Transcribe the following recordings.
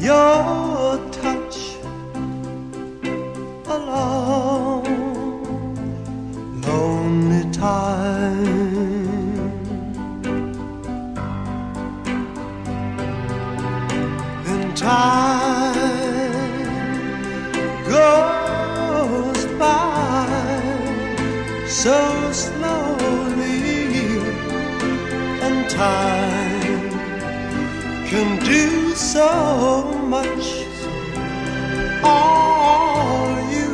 your touch a long, lonely time. Then time goes by so slowly, and time can do so much. All you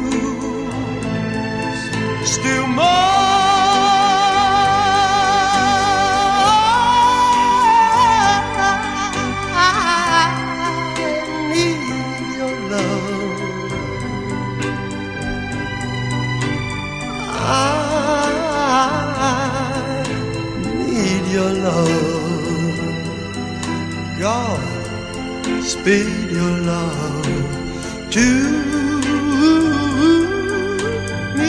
still more. I need your love. I need your love. God, speed your love to me.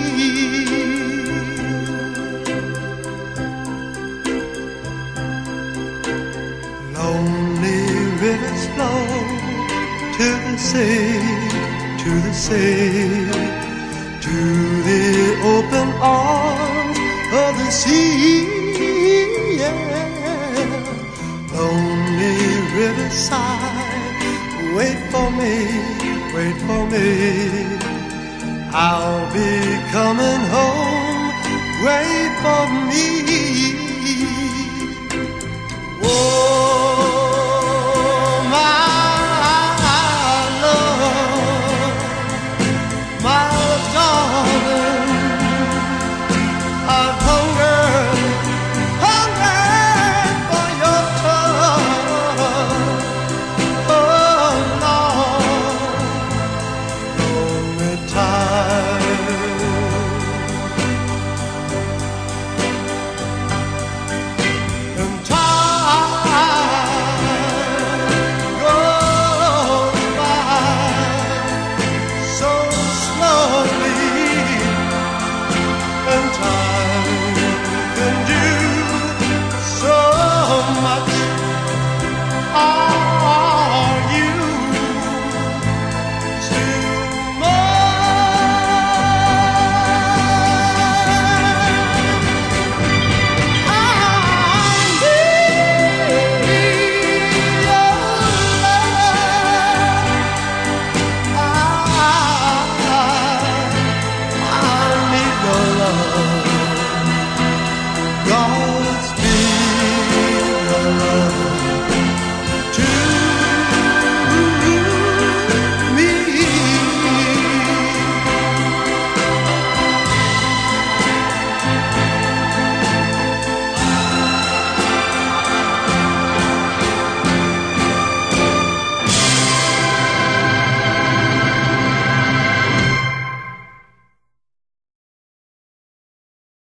Lonely rivers flow to the sea, to the sea, to the open arms of the sea. Yeah. Lonely riverside, wait for me, wait for me. I'll be coming home, wait for me.